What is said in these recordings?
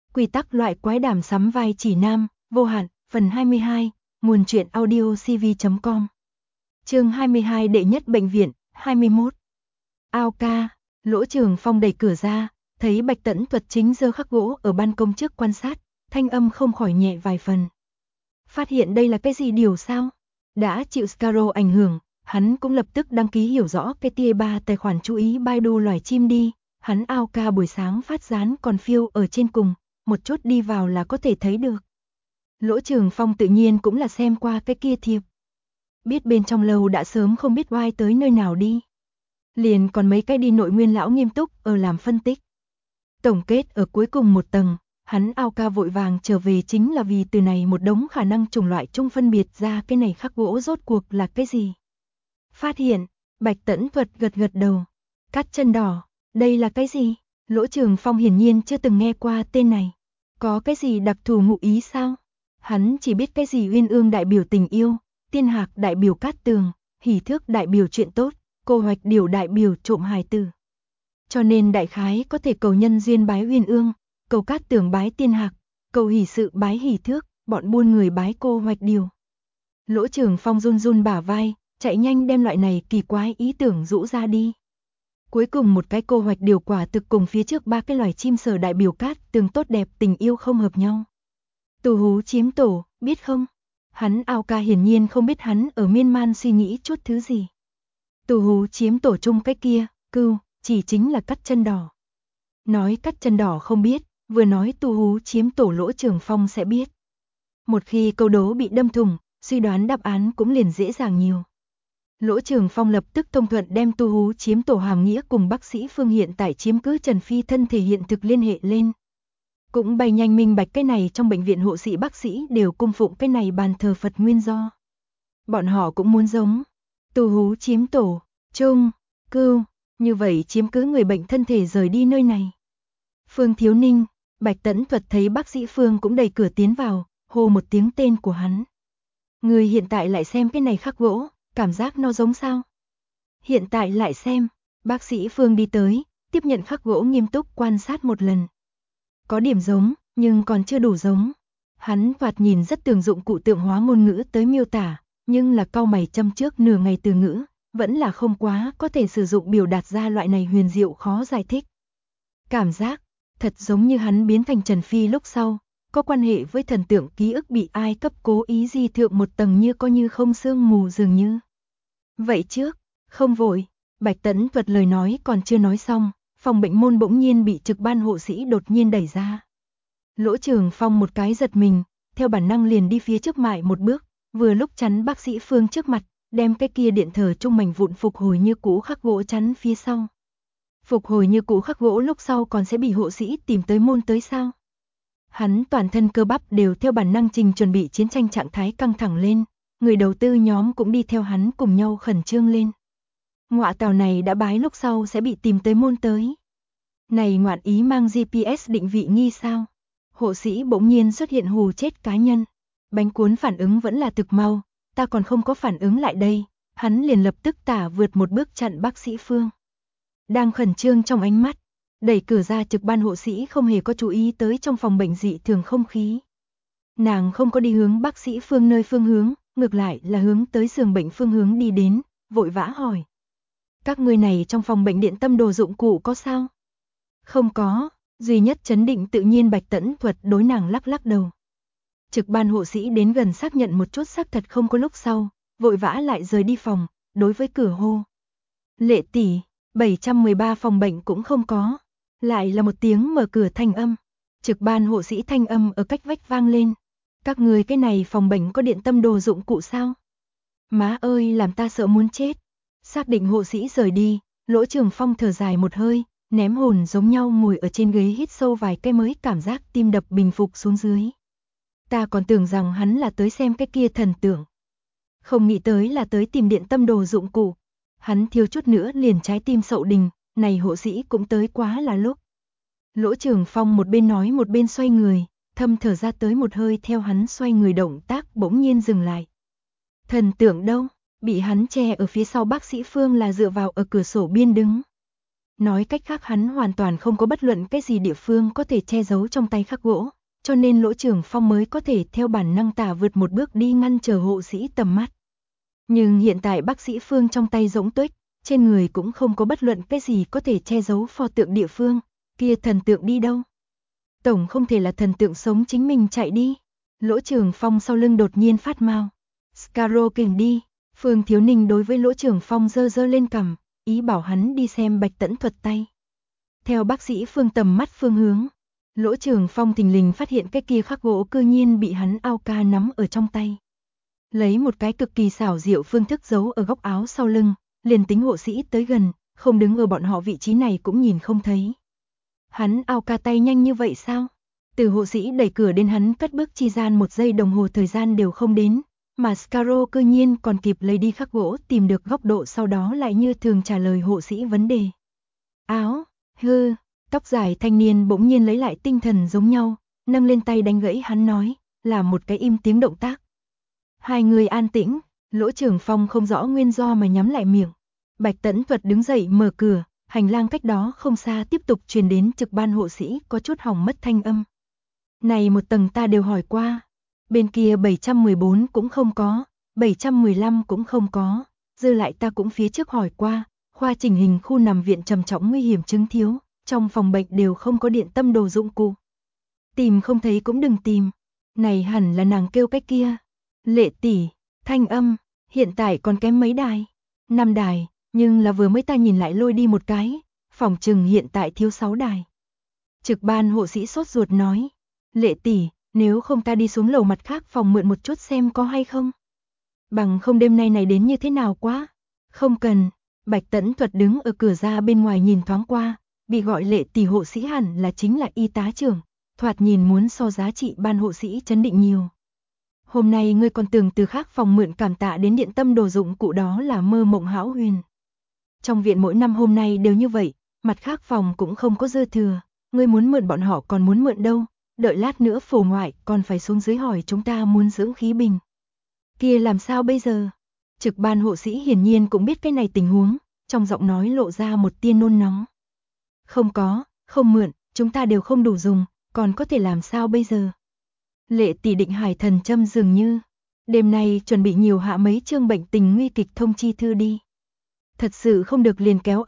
Quy tắc loại quái đàm sắm vai chỉ nam, vô hạn, phần 22, nguồn truyện audio cv.com. Chương 22 đệ nhất bệnh viện, 21. Ao ca, Lỗ Trường Phong đẩy cửa ra, thấy Bạch Tẫn Thuật chính giơ khắc gỗ ở ban công trước quan sát, thanh âm không khỏi nhẹ vài phần. Phát hiện đây là cái gì điều sao? Đã chịu Scaro ảnh hưởng, hắn cũng lập tức đăng ký hiểu rõ cái tia 3 tài khoản chú ý Baidu loài chim đi, hắn ao ca buổi sáng phát dán còn phiêu ở trên cùng, một chút đi vào là có thể thấy được. Lỗ Trường Phong tự nhiên cũng là xem qua cái kia thiệp. Biết bên trong lâu đã sớm không biết oai tới nơi nào đi. Liền còn mấy cái đi nội nguyên lão nghiêm túc ở làm phân tích. Tổng kết ở cuối cùng một tầng, hắn ao ca vội vàng trở về chính là vì từ này một đống khả năng chủng loại chung phân biệt ra cái này khắc gỗ rốt cuộc là cái gì. Phát hiện, Bạch Tẫn Thuật gật gật đầu. Cắt chân đỏ, đây là cái gì? Lỗ Trường Phong hiển nhiên chưa từng nghe qua tên này. Có cái gì đặc thù ngụ ý sao? Hắn chỉ biết cái gì uyên ương đại biểu tình yêu, tiên hạc đại biểu cát tường, hỷ thước đại biểu chuyện tốt, cô hoạch điều đại biểu trộm hài tử. Cho nên đại khái có thể cầu nhân duyên bái uyên ương, cầu cát tường bái tiên hạc, cầu hỷ sự bái hỷ thước, bọn buôn người bái cô hoạch điều. Lỗ Trường Phong run run bả vai, chạy nhanh đem loại này kỳ quái ý tưởng rũ ra đi. Cuối cùng một cái cô hoạch điều quả thực cùng phía trước ba cái loài chim sở đại biểu cát tường tốt đẹp tình yêu không hợp nhau. Tù hú chiếm tổ, biết không? Hắn ao ca hiển nhiên không biết hắn ở miên man suy nghĩ chút thứ gì. Tù hú chiếm tổ chung cái kia, cưu, chỉ chính là cắt chân đỏ. Nói cắt chân đỏ không biết, vừa nói tù hú chiếm tổ Lỗ Trường Phong sẽ biết. Một khi câu đố bị đâm thủng, suy đoán đáp án cũng liền dễ dàng nhiều. Lỗ Trường Phong lập tức thông thuận đem tu hú chiếm tổ hàm nghĩa cùng bác sĩ Phương hiện tại chiếm cứ Trần Phi thân thể hiện thực liên hệ lên. Cũng bày nhanh minh bạch cái này trong bệnh viện hộ sĩ bác sĩ đều cung phụng cái này bàn thờ Phật nguyên do. Bọn họ cũng muốn giống. Tu hú chiếm tổ, chung, cưu, như vậy chiếm cứ người bệnh thân thể rời đi nơi này. Phương Thiếu Ninh, Bạch Tẫn Thuật thấy bác sĩ Phương cũng đẩy cửa tiến vào, hô một tiếng tên của hắn. Người hiện tại lại xem cái này khắc gỗ, cảm giác nó giống sao? Hiện tại lại xem, bác sĩ Phương đi tới, tiếp nhận khắc gỗ nghiêm túc quan sát một lần. Có điểm giống, nhưng còn chưa đủ giống. Hắn thoạt nhìn rất tường dụng cụ tượng hóa ngôn ngữ tới miêu tả, nhưng là cau mày châm trước nửa ngày từ ngữ, vẫn là không quá có thể sử dụng biểu đạt ra loại này huyền diệu khó giải thích. Cảm giác, thật giống như hắn biến thành Trần Phi lúc sau, có quan hệ với thần tượng ký ức bị ai cấp cố ý di thượng một tầng như coi như không sương mù dường như. Vậy trước, không vội, Bạch Tẫn Thuật lời nói còn chưa nói xong, phòng bệnh môn bỗng nhiên bị trực ban hộ sĩ đột nhiên đẩy ra. Lỗ Trường Phong một cái giật mình, theo bản năng liền đi phía trước mại một bước, vừa lúc chắn bác sĩ Phương trước mặt, đem cái kia điện thờ trung mảnh vụn phục hồi như cũ khắc gỗ chắn phía sau. Phục hồi như cũ khắc gỗ lúc sau còn sẽ bị hộ sĩ tìm tới môn tới sao? Hắn toàn thân cơ bắp đều theo bản năng trình chuẩn bị chiến tranh trạng thái căng thẳng lên, người đầu tư nhóm cũng đi theo hắn cùng nhau khẩn trương lên. Ngọa tàu này đã bái lúc sau sẽ bị tìm tới môn tới. Này ngoạn ý mang GPS định vị nghi sao? Hộ sĩ bỗng nhiên xuất hiện hù chết cá nhân. Bánh cuốn phản ứng vẫn là thực mau, ta còn không có phản ứng lại đây, hắn liền lập tức tả vượt một bước chặn bác sĩ Phương. Đang khẩn trương trong ánh mắt, đẩy cửa ra trực ban hộ sĩ không hề có chú ý tới trong phòng bệnh dị thường không khí. Nàng không có đi hướng bác sĩ Phương nơi phương hướng, ngược lại là hướng tới giường bệnh phương hướng đi đến, vội vã hỏi. Các người này trong phòng bệnh điện tâm đồ dụng cụ có sao? Không có, duy nhất chấn định tự nhiên Bạch Tẫn Thuật đối nàng lắc lắc đầu. Trực ban hộ sĩ đến gần xác nhận một chút xác thật không có lúc sau, vội vã lại rời đi phòng, đối với cửa hô. Lệ tỷ, 713 phòng bệnh cũng không có. Lại là một tiếng mở cửa thanh âm. Trực ban hộ sĩ thanh âm ở cách vách vang lên. Các người cái này phòng bệnh có điện tâm đồ dụng cụ sao? Má ơi làm ta sợ muốn chết. Xác định hộ sĩ rời đi, Lỗ Trường Phong thở dài một hơi, ném hồn giống nhau ngồi ở trên ghế hít sâu vài cái mới cảm giác tim đập bình phục xuống dưới. Ta còn tưởng rằng hắn là tới xem cái kia thần tượng. Không nghĩ tới là tới tìm điện tâm đồ dụng cụ. Hắn thiếu chút nữa liền trái tim sậu đình, này hộ sĩ cũng tới quá là lúc. Lỗ Trường Phong một bên nói một bên xoay người, thâm thở ra tới một hơi theo hắn xoay người động tác bỗng nhiên dừng lại. Thần tượng đâu? Bị hắn che ở phía sau bác sĩ Phương là dựa vào ở cửa sổ biên đứng. Nói cách khác hắn hoàn toàn không có bất luận cái gì địa phương có thể che giấu trong tay khắc gỗ, cho nên Lỗ Trường Phong mới có thể theo bản năng tả vượt một bước đi ngăn trở hộ sĩ tầm mắt. Nhưng hiện tại bác sĩ Phương trong tay rỗng tuếch, trên người cũng không có bất luận cái gì có thể che giấu pho tượng địa phương, kia thần tượng đi đâu? Tổng không thể là thần tượng sống chính mình chạy đi. Lỗ Trường Phong sau lưng đột nhiên phát mau. Scarrow kình đi. Phương Thiếu Ninh đối với Lỗ Trường Phong giơ giơ lên cằm, ý bảo hắn đi xem Bạch Tẫn thuật tay. Theo bác sĩ Phương tầm mắt phương hướng, Lỗ Trường Phong thình lình phát hiện cái kia khắc gỗ cư nhiên bị hắn ao ca nắm ở trong tay. Lấy một cái cực kỳ xảo diệu phương thức giấu ở góc áo sau lưng, liền tính hộ sĩ tới gần, không đứng ở bọn họ vị trí này cũng nhìn không thấy. Hắn ao ca tay nhanh như vậy sao? Từ hộ sĩ đẩy cửa đến hắn cất bước chi gian 1 giây đồng hồ thời gian đều không đến, mà Scarrow cư nhiên còn kịp lấy đi khắc gỗ tìm được góc độ sau đó lại như thường trả lời hộ sĩ vấn đề. Áo, hư, tóc dài thanh niên bỗng nhiên lấy lại tinh thần giống nhau, nâng lên tay đánh gãy hắn nói, làm một cái im tiếng động tác. Hai người an tĩnh, Lỗ Trường Phong không rõ nguyên do mà nhắm lại miệng. Bạch Tẫn Thuật đứng dậy mở cửa, hành lang cách đó không xa tiếp tục truyền đến trực ban hộ sĩ có chút hỏng mất thanh âm. Này một tầng ta đều hỏi qua, bên kia 714 cũng không có, 715 cũng không có, dư lại ta cũng phía trước hỏi qua, khoa chỉnh hình khu nằm viện trầm trọng nguy hiểm chứng thiếu, trong phòng bệnh đều không có điện tâm đồ dụng cụ. Tìm không thấy cũng đừng tìm, này hẳn là nàng kêu cái kia. Lệ tỷ, thanh âm, hiện tại còn kém mấy đài? 5 đài, nhưng là vừa mới ta nhìn lại lôi đi một cái, phòng trừng hiện tại thiếu 6 đài. Trực ban hộ sĩ sốt ruột nói, Lệ tỷ, nếu không ta đi xuống lầu mặt khác phòng mượn một chút xem có hay không? Bằng không đêm nay này đến như thế nào quá? Không cần, Bạch Tẫn Thuật đứng ở cửa ra bên ngoài nhìn thoáng qua, bị gọi Lệ tỷ hộ sĩ hẳn là chính là y tá trưởng, thoạt nhìn muốn so giá trị ban hộ sĩ chấn định nhiều. Hôm nay ngươi còn tưởng từ khác phòng mượn cảm tạ đến điện tâm đồ dụng cụ đó là mơ mộng hão huyền. Trong viện mỗi năm hôm nay đều như vậy, mặt khác phòng cũng không có dư thừa, ngươi muốn mượn bọn họ còn muốn mượn đâu, đợi lát nữa phổ ngoại còn phải xuống dưới hỏi chúng ta muốn dưỡng khí bình. Kia làm sao bây giờ? Trực ban hộ sĩ hiển nhiên cũng biết cái này tình huống, trong giọng nói lộ ra một tia nôn nóng. Không có, không mượn, chúng ta đều không đủ dùng, còn có thể làm sao bây giờ? Lệ tỷ định hải thần châm dường như, đêm nay chuẩn bị nhiều hạ mấy chương bệnh tình nguy kịch thông chi thư đi. Thật sự không được liền kéo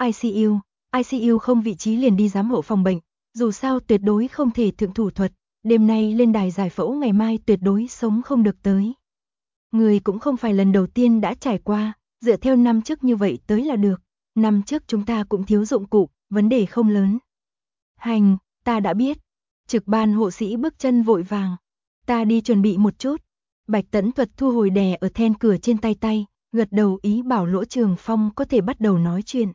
ICU không vị trí liền đi giám hộ phòng bệnh, dù sao tuyệt đối không thể thượng thủ thuật, đêm nay lên đài giải phẫu ngày mai tuyệt đối sống không được tới. Người cũng không phải lần đầu tiên đã trải qua, dựa theo năm trước như vậy tới là được, năm trước chúng ta cũng thiếu dụng cụ, vấn đề không lớn. Hành, ta đã biết. Trực ban hộ sĩ bước chân vội vàng. Ta đi chuẩn bị một chút. Bạch Tẫn Thuật thu hồi đè ở then cửa trên tay, gật đầu ý bảo Lỗ Trường Phong có thể bắt đầu nói chuyện.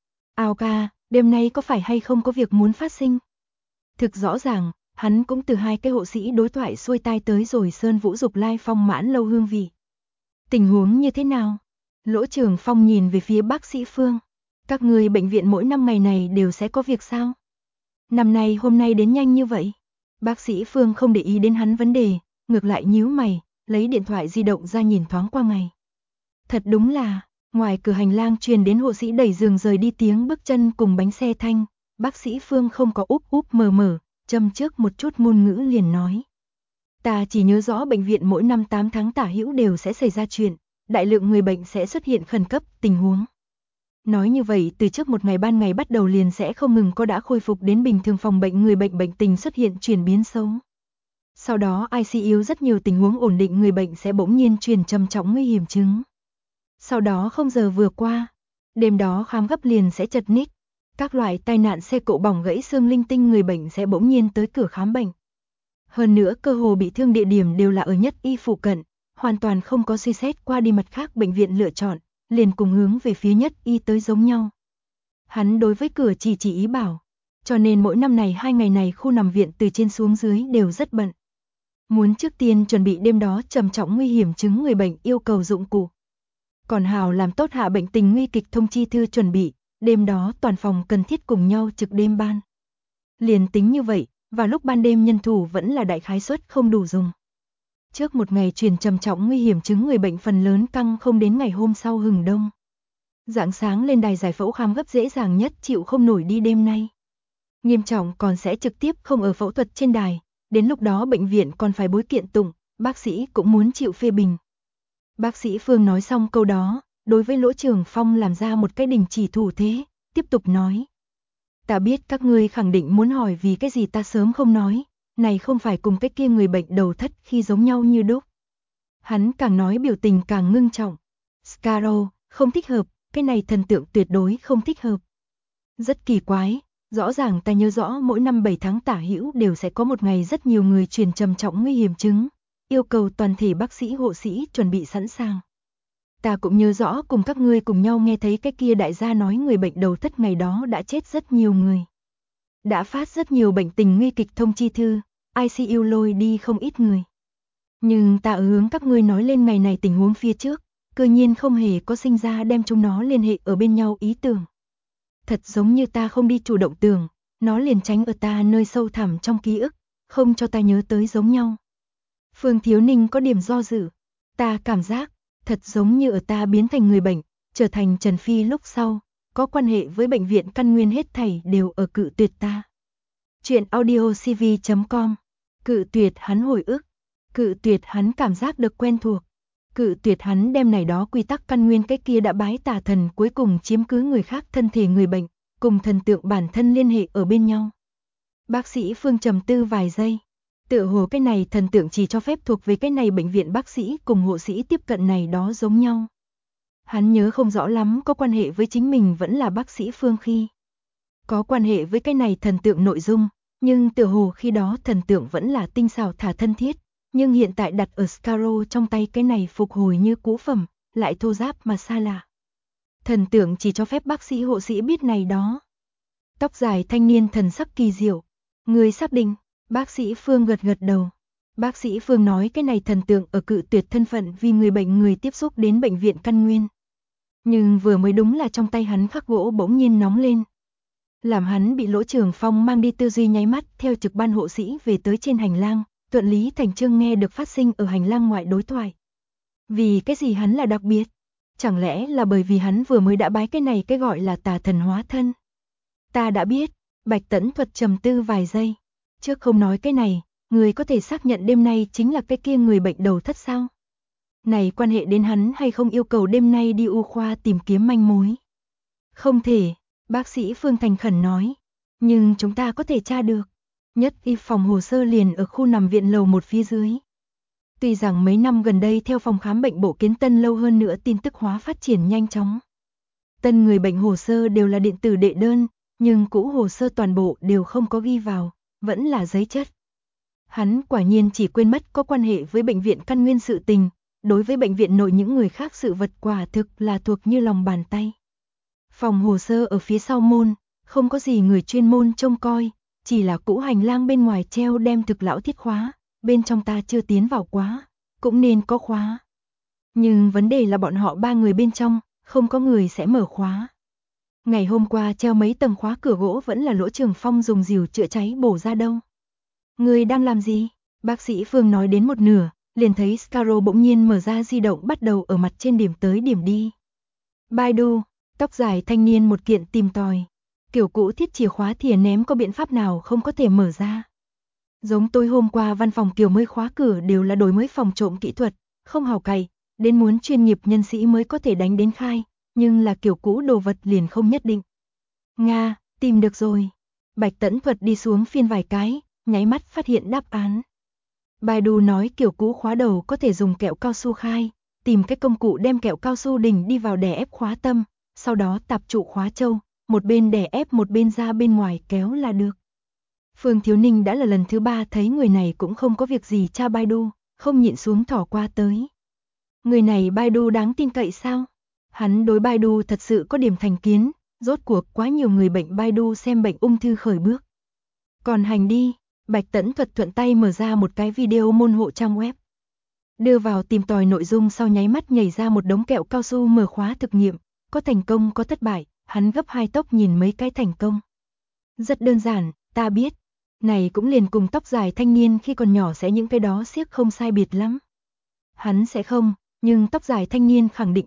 Ao ca, đêm nay có phải hay không có việc muốn phát sinh? Thực rõ ràng, hắn cũng từ hai cái hộ sĩ đối thoại xuôi tai tới rồi Sơn Vũ Dục Lai Phong mãn lâu hương vị. Tình huống như thế nào? Lỗ Trường Phong nhìn về phía bác sĩ Phương. Các người bệnh viện mỗi năm ngày này đều sẽ có việc sao? Năm nay hôm nay đến nhanh như vậy. Bác sĩ Phương không để ý đến hắn vấn đề, ngược lại nhíu mày, lấy điện thoại di động ra nhìn thoáng qua ngày. Thật đúng là, ngoài cửa hành lang truyền đến hộ sĩ đẩy giường rời đi tiếng bước chân cùng bánh xe thanh, bác sĩ Phương không có úp úp mờ mờ, châm trước một chút ngôn ngữ liền nói. Ta chỉ nhớ rõ bệnh viện mỗi năm 8 tháng tả hữu đều sẽ xảy ra chuyện, đại lượng người bệnh sẽ xuất hiện khẩn cấp tình huống. Nói như vậy từ trước một ngày ban ngày bắt đầu liền sẽ không ngừng có đã khôi phục đến bình thường phòng bệnh người bệnh bệnh tình xuất hiện chuyển biến xấu. Sau đó ICU rất nhiều tình huống ổn định người bệnh sẽ bỗng nhiên truyền trầm trọng nguy hiểm chứng. Sau đó không giờ vừa qua, đêm đó khám gấp liền sẽ chật ních. Các loại tai nạn xe cộ bỏng gãy xương linh tinh người bệnh sẽ bỗng nhiên tới cửa khám bệnh. Hơn nữa cơ hồ bị thương địa điểm đều là ở nhất y phụ cận, hoàn toàn không có suy xét qua đi mặt khác bệnh viện lựa chọn, liền cùng hướng về phía nhất y tới giống nhau. Hắn đối với cửa chỉ ý bảo, cho nên mỗi năm này 2 ngày này khu nằm viện từ trên xuống dưới đều rất bận. Muốn trước tiên chuẩn bị đêm đó trầm trọng nguy hiểm chứng người bệnh yêu cầu dụng cụ. Còn hào làm tốt hạ bệnh tình nguy kịch thông chi thư chuẩn bị, đêm đó toàn phòng cần thiết cùng nhau trực đêm ban. Liền tính như vậy, vào lúc ban đêm nhân thủ vẫn là đại khái suất không đủ dùng. Trước một ngày truyền trầm trọng nguy hiểm chứng người bệnh phần lớn căng không đến ngày hôm sau hừng đông. Rạng sáng lên đài giải phẫu khám gấp dễ dàng nhất chịu không nổi đi đêm nay. Nghiêm trọng còn sẽ trực tiếp không ở phẫu thuật trên đài, đến lúc đó bệnh viện còn phải bối kiện tụng, bác sĩ cũng muốn chịu phê bình. Bác sĩ Phương nói xong câu đó, đối với Lỗ Trường Phong làm ra một cái đình chỉ thủ thế, tiếp tục nói. Ta biết các ngươi khẳng định muốn hỏi vì cái gì ta sớm không nói, này không phải cùng cái kia người bệnh đầu thất khi giống nhau như đúc. Hắn càng nói biểu tình càng ngưng trọng. Scarrow, không thích hợp, cái này thần tượng tuyệt đối không thích hợp. Rất kỳ quái, rõ ràng ta nhớ rõ mỗi năm 7 tháng tả hữu đều sẽ có một ngày rất nhiều người truyền trầm trọng nguy hiểm chứng, yêu cầu toàn thể bác sĩ hộ sĩ chuẩn bị sẵn sàng. Ta cũng nhớ rõ cùng các ngươi cùng nhau nghe thấy cái kia đại gia nói người bệnh đầu thất ngày đó đã chết rất nhiều người. Đã phát rất nhiều bệnh tình nguy kịch thông chi thư, ICU lôi đi không ít người. Nhưng ta hướng các ngươi nói lên ngày này tình huống phía trước, cơ nhiên không hề có sinh ra đem chúng nó liên hệ ở bên nhau ý tưởng. Thật giống như ta không đi chủ động tưởng, nó liền tránh ở ta nơi sâu thẳm trong ký ức, không cho ta nhớ tới giống nhau. Phương Thiếu Ninh có điểm do dự, ta cảm giác, thật giống như ở ta biến thành người bệnh, trở thành Trần Phi lúc sau, có quan hệ với bệnh viện căn nguyên hết thảy đều ở cự tuyệt ta. Chuyện audiocv.com, cự tuyệt hắn hồi ức, cự tuyệt hắn cảm giác được quen thuộc, cự tuyệt hắn đem này đó quy tắc căn nguyên cái kia đã bái tà thần cuối cùng chiếm cứ người khác thân thể người bệnh, cùng thần tượng bản thân liên hệ ở bên nhau. Bác sĩ Phương trầm tư vài giây, tựa hồ cái này thần tượng chỉ cho phép thuộc về cái này bệnh viện bác sĩ cùng hộ sĩ tiếp cận này đó giống nhau. Hắn nhớ không rõ lắm có quan hệ với chính mình vẫn là bác sĩ Phương khi. Có quan hệ với cái này thần tượng nội dung, nhưng tựa hồ khi đó thần tượng vẫn là tinh xảo thả thân thiết, nhưng hiện tại đặt ở Scarrow trong tay cái này phục hồi như cũ phẩm, lại thô ráp mà xa lạ. Thần tượng chỉ cho phép bác sĩ hộ sĩ biết này đó. Tóc dài thanh niên thần sắc kỳ diệu, người xác định, bác sĩ Phương gật gật đầu. Bác sĩ Phương nói cái này thần tượng ở cự tuyệt thân phận vì người bệnh người tiếp xúc đến bệnh viện căn nguyên. Nhưng vừa mới đúng là trong tay hắn khắc gỗ bỗng nhiên nóng lên. Làm hắn bị Lỗ Trường Phong mang đi tư duy nháy mắt theo trực ban hộ sĩ về tới trên hành lang, thuận lý thành chương nghe được phát sinh ở hành lang ngoại đối thoại. Vì cái gì hắn là đặc biệt? Chẳng lẽ là bởi vì hắn vừa mới đã bái cái này cái gọi là tà thần hóa thân? Ta đã biết, Bạch Tẫn Thuật trầm tư vài giây. Trước không nói cái này, người có thể xác nhận đêm nay chính là cái kia người bệnh đầu thất sao? Này quan hệ đến hắn hay không yêu cầu đêm nay đi U khoa tìm kiếm manh mối? Không thể, bác sĩ Phương thành khẩn nói. Nhưng chúng ta có thể tra được. Nhất y phòng hồ sơ liền ở khu nằm viện lầu 1 phía dưới. Tuy rằng mấy năm gần đây theo phòng khám bệnh bộ Kiến Tân lâu hơn nữa tin tức hóa phát triển nhanh chóng. Tân người bệnh hồ sơ đều là điện tử đệ đơn, nhưng cũ hồ sơ toàn bộ đều không có ghi vào, vẫn là giấy chất. Hắn quả nhiên chỉ quên mất có quan hệ với bệnh viện căn nguyên sự tình, đối với bệnh viện nội những người khác sự vật quả thực là thuộc như lòng bàn tay. Phòng hồ sơ ở phía sau môn, không có gì người chuyên môn trông coi, chỉ là cũ hành lang bên ngoài treo đem thực lão thiết khóa, bên trong ta chưa tiến vào quá, cũng nên có khóa. Nhưng vấn đề là bọn họ 3 người bên trong, không có người sẽ mở khóa. Ngày hôm qua treo mấy tầng khóa cửa gỗ vẫn là Lỗ Trường Phong dùng dìu chữa cháy bổ ra đâu. Người đang làm gì? Bác sĩ Phương nói đến một nửa, liền thấy Scarrow bỗng nhiên mở ra di động bắt đầu ở mặt trên điểm tới điểm đi. Baidu, tóc dài thanh niên một kiện tìm tòi. Kiểu cũ thiết chìa khóa thìa ném có biện pháp nào không có thể mở ra. Giống tôi hôm qua văn phòng kiểu mới khóa cửa đều là đổi mới phòng trộm kỹ thuật, không hào cày, đến muốn chuyên nghiệp nhân sĩ mới có thể đánh đến khai, nhưng là kiểu cũ đồ vật liền không nhất định. Nga, tìm được rồi. Bạch Tẫn Thuật đi xuống phiên vài cái, nháy mắt phát hiện đáp án. Baidu nói kiểu cũ khóa đầu có thể dùng kẹo cao su khai, tìm cái công cụ đem kẹo cao su đỉnh đi vào đè ép khóa tâm, sau đó tạp trụ khóa châu, một bên đè ép một bên ra bên ngoài kéo là được. Phương Thiếu Ninh đã là lần thứ 3 thấy người này cũng không có việc gì tra Baidu, không nhịn xuống thỏ qua tới. Người này Baidu đáng tin cậy sao? Hắn đối Baidu thật sự có điểm thành kiến, rốt cuộc quá nhiều người bệnh Baidu xem bệnh ung thư khởi bước. Còn hành đi, Bạch Tẫn Thuật thuận tay mở ra một cái video môn hộ trang web. Đưa vào tìm tòi nội dung sau nháy mắt nhảy ra một đống kẹo cao su mở khóa thực nghiệm, có thành công có thất bại, hắn gấp 2 tốc nhìn mấy cái thành công. Rất đơn giản, ta biết. Này cũng liền cùng tóc dài thanh niên khi còn nhỏ sẽ những cái đó siếc không sai biệt lắm. Hắn sẽ không, nhưng tóc dài thanh niên khẳng định biết,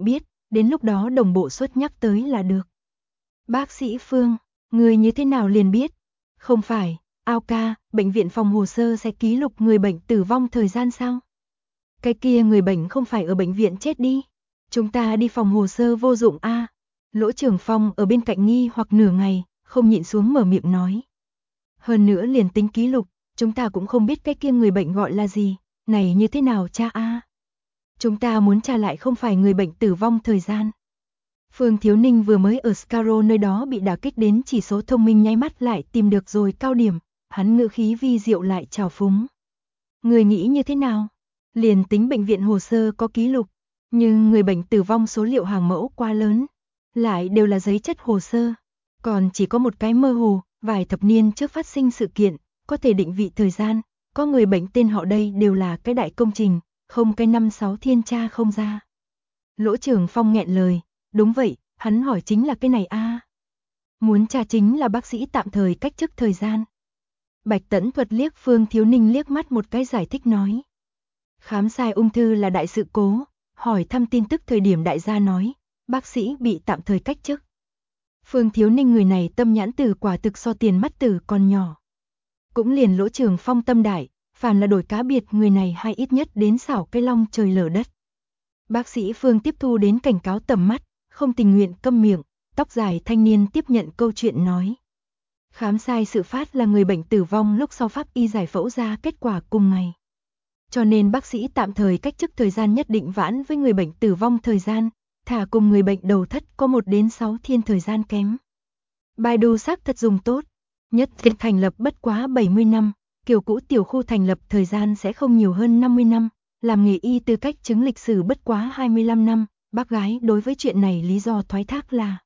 đến lúc đó đồng bộ suất nhắc tới là được. Bác sĩ Phương, người như thế nào liền biết? Không phải, ao ca, bệnh viện phòng hồ sơ sẽ ký lục người bệnh tử vong thời gian sao? Cái kia người bệnh không phải ở bệnh viện chết đi. Chúng ta đi phòng hồ sơ vô dụng a. Lỗ Trường Phong ở bên cạnh nghi hoặc nửa ngày, không nhịn xuống mở miệng nói. Hơn nữa liền tính ký lục, chúng ta cũng không biết cái kia người bệnh gọi là gì, này như thế nào cha a? Chúng ta muốn tra lại không phải người bệnh tử vong thời gian. Phương Thiếu Ninh vừa mới ở Scaro nơi đó bị đả kích đến chỉ số thông minh nháy mắt lại tìm được rồi cao điểm, hắn ngữ khí vi diệu lại trào phúng. Người nghĩ như thế nào? Liền tính bệnh viện hồ sơ có ký lục, nhưng người bệnh tử vong số liệu hàng mẫu quá lớn, lại đều là giấy chất hồ sơ, còn chỉ có một cái mơ hồ, vài thập niên trước phát sinh sự kiện, có thể định vị thời gian, có người bệnh tên họ đây đều là cái đại công trình, không cái 5-6 thiên tra không ra. Lỗ Trường Phong nghẹn lời, đúng vậy, hắn hỏi chính là cái này a. Muốn tra chính là bác sĩ tạm thời cách chức thời gian. Bạch Tẫn Thuật liếc Phương Thiếu Ninh liếc mắt một cái giải thích nói. Khám sai ung thư là đại sự cố, hỏi thăm tin tức thời điểm đại gia nói, bác sĩ bị tạm thời cách chức. Phương Thiếu Ninh người này tâm nhãn tử quả thực so tiền mắt tử còn nhỏ. Cũng liền Lỗ Trường Phong tâm đại, phàm là đổi cá biệt người này hay ít nhất đến xảo cái long trời lở đất. Bác sĩ Phương tiếp thu đến cảnh cáo tầm mắt, không tình nguyện câm miệng, tóc dài thanh niên tiếp nhận câu chuyện nói. Khám sai sự phát là người bệnh tử vong lúc sau pháp y giải phẫu ra kết quả cùng ngày. Cho nên bác sĩ tạm thời cách chức thời gian nhất định vãn với người bệnh tử vong thời gian, thả cùng người bệnh đầu thất có 1 đến 6 thiên thời gian kém. Baidu xác thật dùng tốt, nhất thiết thành lập bất quá 70 năm, kiểu cũ tiểu khu thành lập thời gian sẽ không nhiều hơn 50 năm, làm nghề y tư cách chứng lịch sử bất quá 25 năm, bác gái đối với chuyện này lý do thoái thác là.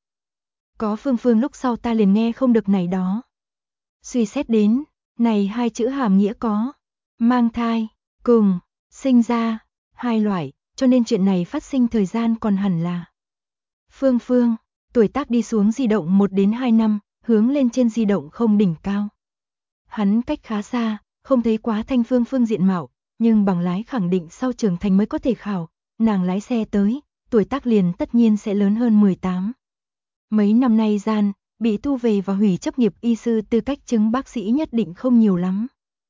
Có Phương lúc sau ta liền nghe không được này đó. Suy xét đến, này hai chữ hàm nghĩa có, mang thai, cùng, sinh ra, hai loại, cho nên chuyện này phát sinh thời gian còn hẳn là. Phương, tuổi tác đi xuống di động 1 đến 2 năm, hướng lên trên di động không đỉnh cao. Hắn cách khá xa, không thấy quá Thanh Phương diện mạo, nhưng bằng lái khẳng định sau trưởng thành mới có thể khảo, nàng lái xe tới, tuổi tác liền tất nhiên sẽ lớn hơn 18. Mấy năm nay gian, bị thu về và hủy chấp nghiệp y sư tư cách chứng bác sĩ nhất định không nhiều lắm.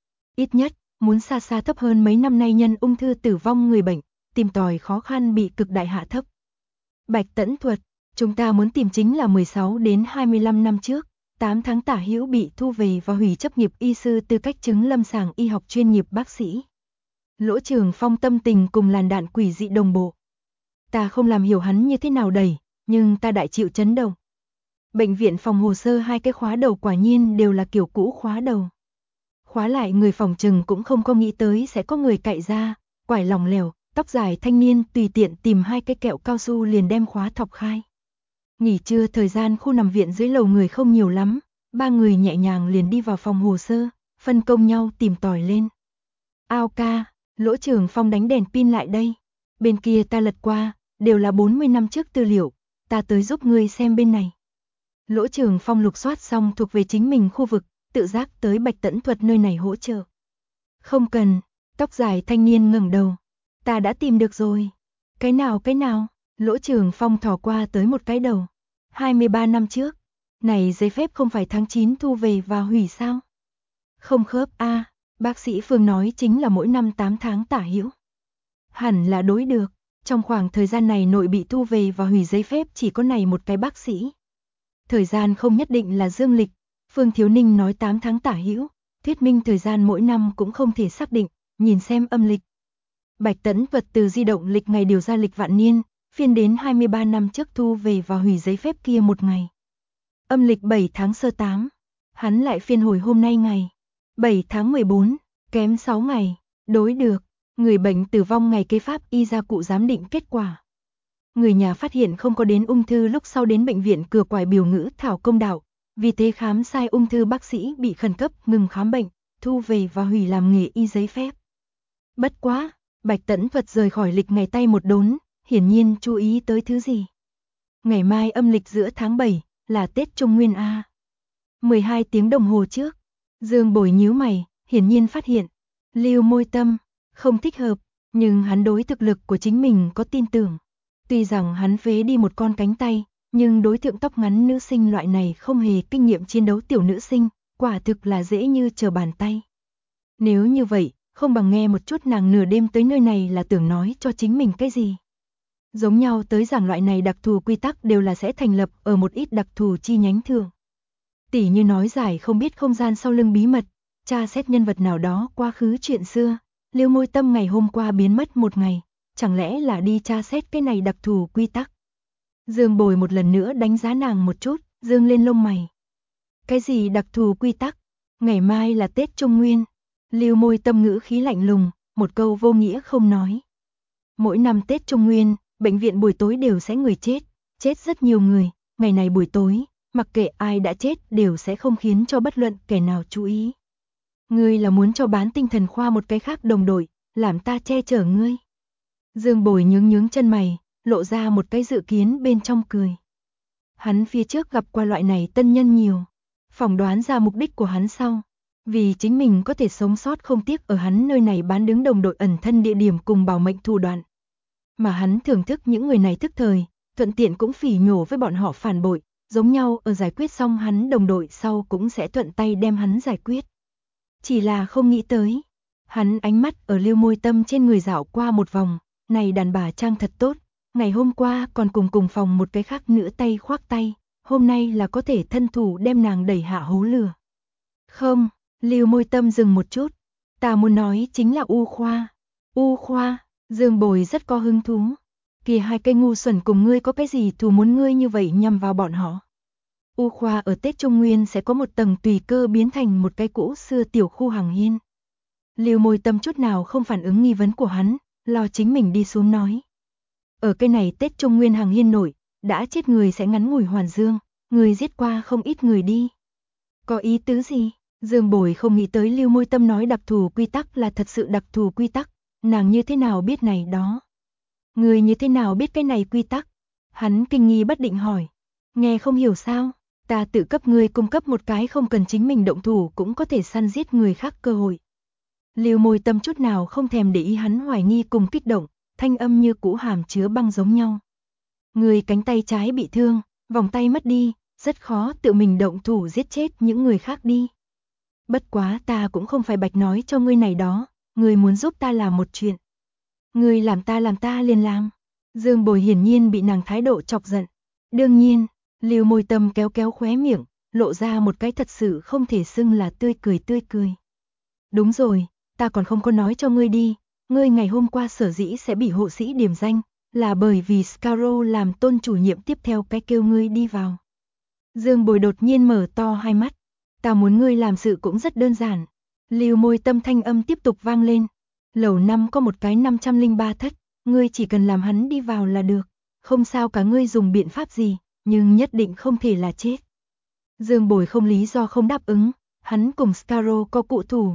Ít nhất, muốn xa xa thấp hơn mấy năm nay nhân ung thư tử vong người bệnh, tìm tòi khó khăn bị cực đại hạ thấp. Bạch Tẫn Thuật, chúng ta muốn tìm chính là 16 đến 25 năm trước, 8 tháng tả hữu bị thu về và hủy chấp nghiệp y sư tư cách chứng lâm sàng y học chuyên nghiệp bác sĩ. Lỗ Trường Phong tâm tình cùng làn đạn quỷ dị đồng bộ. Ta không làm hiểu hắn như thế nào đẩy, nhưng ta đại chịu chấn động. Bệnh viện phòng hồ sơ hai cái khóa đầu quả nhiên đều là kiểu cũ khóa đầu. Khóa lại người phòng trừng cũng không có nghĩ tới sẽ có người cậy ra, quải lòng lèo, tóc dài thanh niên tùy tiện tìm hai cái kẹo cao su liền đem khóa thọc khai. Nghỉ trưa thời gian khu nằm viện dưới lầu người không nhiều lắm, 3 người nhẹ nhàng liền đi vào phòng hồ sơ, phân công nhau tìm tòi lên. Ao ca, Lỗ Trường Phong đánh đèn pin lại đây. Bên kia ta lật qua, đều là 40 năm trước tư liệu, ta tới giúp ngươi xem bên này. Lỗ Trường Phong lục soát xong thuộc về chính mình khu vực, tự giác tới Bạch Tẫn Thuật nơi này hỗ trợ. Không cần, tóc dài thanh niên ngẩng đầu. Ta đã tìm được rồi. Cái nào? Lỗ Trường Phong thò qua tới một cái đầu. 23 năm trước. Này giấy phép không phải tháng 9 thu về và hủy sao? Không khớp a. Bác sĩ Phương nói chính là mỗi năm 8 tháng tả hữu. Hẳn là đối được. Trong khoảng thời gian này nội bị thu về và hủy giấy phép chỉ có này một cái bác sĩ. Thời gian không nhất định là dương lịch. Phương Thiếu Ninh nói 8 tháng tả hữu, thuyết minh thời gian mỗi năm cũng không thể xác định, nhìn xem âm lịch. Bạch Tẫn Vật từ di động lịch ngày điều ra lịch vạn niên, phiên đến 23 năm trước thu về và hủy giấy phép kia một ngày. Âm lịch 7 tháng sơ 8, hắn lại phiên hồi hôm nay ngày 7 tháng 14, kém 6 ngày, đối được, người bệnh tử vong ngày kế pháp y gia cụ giám định kết quả. Người nhà phát hiện không có đến ung thư lúc sau đến bệnh viện cửa quải biểu ngữ thảo công đạo, vì thế khám sai ung thư bác sĩ bị khẩn cấp ngừng khám bệnh, thu về và hủy làm nghề y giấy phép. Bất quá, Bạch Tẫn Thuật rời khỏi lịch ngày tay một đốn, hiển nhiên chú ý tới thứ gì. Ngày mai âm lịch giữa tháng 7, là Tết Trung Nguyên A. 12 tiếng đồng hồ trước, Dương Bồi nhíu mày, hiển nhiên phát hiện, lưu môi tâm, không thích hợp, nhưng hắn đối thực lực của chính mình có tin tưởng. Tuy rằng hắn phế đi một con cánh tay, nhưng đối tượng tóc ngắn nữ sinh loại này không hề kinh nghiệm chiến đấu tiểu nữ sinh, quả thực là dễ như trở bàn tay. Nếu như vậy, không bằng nghe một chút nàng nửa đêm tới nơi này là tưởng nói cho chính mình cái gì. Giống nhau tới giảng loại này đặc thù quy tắc đều là sẽ thành lập ở một ít đặc thù chi nhánh thường. Tỉ như nói giải không biết không gian sau lưng bí mật, tra xét nhân vật nào đó quá khứ chuyện xưa, Lưu Môi Tâm ngày hôm qua biến mất một ngày, chẳng lẽ là đi tra xét cái này đặc thù quy tắc. Dương Bồi một lần nữa đánh giá nàng một chút, dương lên lông mày. Cái gì đặc thù quy tắc? Ngày mai là Tết Trung Nguyên. Lưu Môi Tâm ngữ khí lạnh lùng, một câu vô nghĩa không nói. Mỗi năm Tết Trung Nguyên, bệnh viện buổi tối đều sẽ người chết, chết rất nhiều người, ngày này buổi tối, mặc kệ ai đã chết đều sẽ không khiến cho bất luận kẻ nào chú ý. Ngươi là muốn cho bán tinh thần khoa một cái khác đồng đội, làm ta che chở ngươi. Dương Bồi nhướng chân mày, lộ ra một cái dự kiến bên trong cười. Hắn phía trước gặp qua loại này tân nhân nhiều, phỏng đoán ra mục đích của hắn sau. Vì chính mình có thể sống sót không tiếc ở hắn nơi này bán đứng đồng đội ẩn thân địa điểm cùng bảo mệnh thủ đoạn. Mà hắn thưởng thức những người này thức thời, thuận tiện cũng phỉ nhổ với bọn họ phản bội, giống nhau ở giải quyết xong hắn đồng đội sau cũng sẽ thuận tay đem hắn giải quyết. Chỉ là không nghĩ tới, hắn ánh mắt ở Lưu Môi Tâm trên người dạo qua một vòng, này đàn bà trang thật tốt, ngày hôm qua còn cùng phòng một cái khác nữa tay khoác tay, hôm nay là có thể thân thủ đem nàng đẩy hạ hố lửa. Không, Lưu Môi Tâm dừng một chút, ta muốn nói chính là U Khoa. U Khoa, Dương Bồi rất có hứng thú. Kìa hai cây ngu xuẩn cùng ngươi có cái gì thù muốn ngươi như vậy nhằm vào bọn họ. U Khoa ở Tết Trung Nguyên sẽ có một tầng tùy cơ biến thành một cái cũ xưa tiểu khu hàng hiên. Lưu Môi Tâm chút nào không phản ứng nghi vấn của hắn, lo chính mình đi xuống nói. Ở cái này Tết Trung Nguyên hàng hiên nổi, đã chết người sẽ ngắn ngủi hoàn dương, người giết qua không ít người đi. Có ý tứ gì? Dương Bồi không nghĩ tới Lưu Môi Tâm nói đặc thù quy tắc là thật sự đặc thù quy tắc, nàng như thế nào biết này đó? Người như thế nào biết cái này quy tắc? Hắn kinh nghi bất định hỏi. Nghe không hiểu sao? Ta tự cấp ngươi cung cấp một cái không cần chính mình động thủ cũng có thể săn giết người khác cơ hội. Lưu Môi Tâm chút nào không thèm để ý hắn hoài nghi cùng kích động, thanh âm như cũ hàm chứa băng giống nhau. Người cánh tay trái bị thương, vòng tay mất đi, rất khó tự mình động thủ giết chết những người khác đi. Bất quá ta cũng không phải bạch nói cho ngươi này đó, ngươi muốn giúp ta làm một chuyện. Ngươi làm ta liền làm. Dương Bồi hiển nhiên bị nàng thái độ chọc giận. Đương nhiên, Lưu Môi Tâm kéo khóe miệng, lộ ra một cái thật sự không thể xưng là tươi cười. Đúng rồi, ta còn không có nói cho ngươi đi, ngươi ngày hôm qua sở dĩ sẽ bị hộ sĩ điểm danh, là bởi vì Scarrow làm tôn chủ nhiệm tiếp theo cái kêu ngươi đi vào. Dương Bồi đột nhiên mở to hai mắt, ta muốn ngươi làm sự cũng rất đơn giản. Lưu Môi Tâm thanh âm tiếp tục vang lên, lầu 5 có một cái 503 thất, ngươi chỉ cần làm hắn đi vào là được, không sao cả ngươi dùng biện pháp gì, nhưng nhất định không thể là chết. Dương Bồi không lý do không đáp ứng, hắn cùng Scarrow có cũ thù,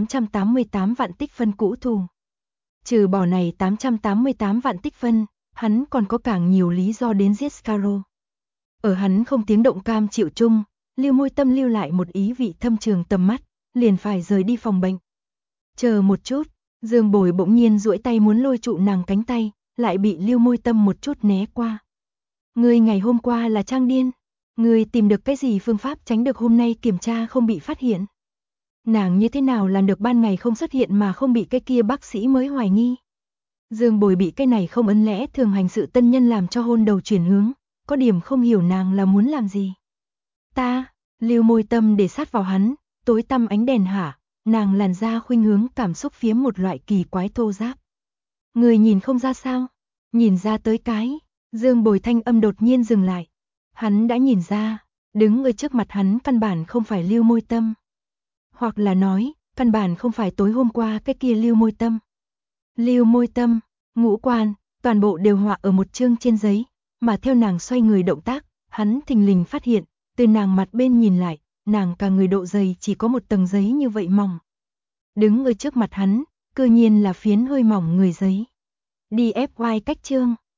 888 vạn tích phân cũ thù. Trừ bỏ này 888 vạn tích phân, hắn còn có càng nhiều lý do đến giết Scarrow. Ở hắn không tiếng động cam chịu chung, Lưu Môi Tâm lưu lại một ý vị thâm trường tầm mắt, liền phải rời đi phòng bệnh. Chờ một chút, Dương Bồi bỗng nhiên duỗi tay muốn lôi trụ nàng cánh tay, lại bị Lưu Môi Tâm một chút né qua. Ngươi ngày hôm qua là trang điên, ngươi tìm được cái gì phương pháp tránh được hôm nay kiểm tra không bị phát hiện? Nàng như thế nào làm được ban ngày không xuất hiện mà không bị cái kia bác sĩ mới hoài nghi? Dương Bồi bị cái này không ấn lẽ thường hành sự tân nhân làm cho hôn đầu chuyển hướng, có điểm không hiểu nàng là muốn làm gì. Ta, Lưu Môi Tâm để sát vào hắn, tối tăm ánh đèn hạ, nàng làn da khuynh hướng cảm xúc phiếm một loại kỳ quái thô ráp. Người nhìn không ra sao? Nhìn ra tới cái. Dương Bồi thanh âm đột nhiên dừng lại. Hắn đã nhìn ra, đứng ở trước mặt hắn căn bản không phải Lưu Môi Tâm. Hoặc là nói, căn bản không phải tối hôm qua cái kia Lưu Môi Tâm. Lưu Môi Tâm, ngũ quan, toàn bộ đều họa ở một chương trên giấy, mà theo nàng xoay người động tác, hắn thình lình phát hiện, từ nàng mặt bên nhìn lại, nàng cả người độ dày chỉ có một tầng giấy như vậy mỏng. Đứng ở trước mặt hắn, cư nhiên là phiến hơi mỏng người giấy. DFY cách chương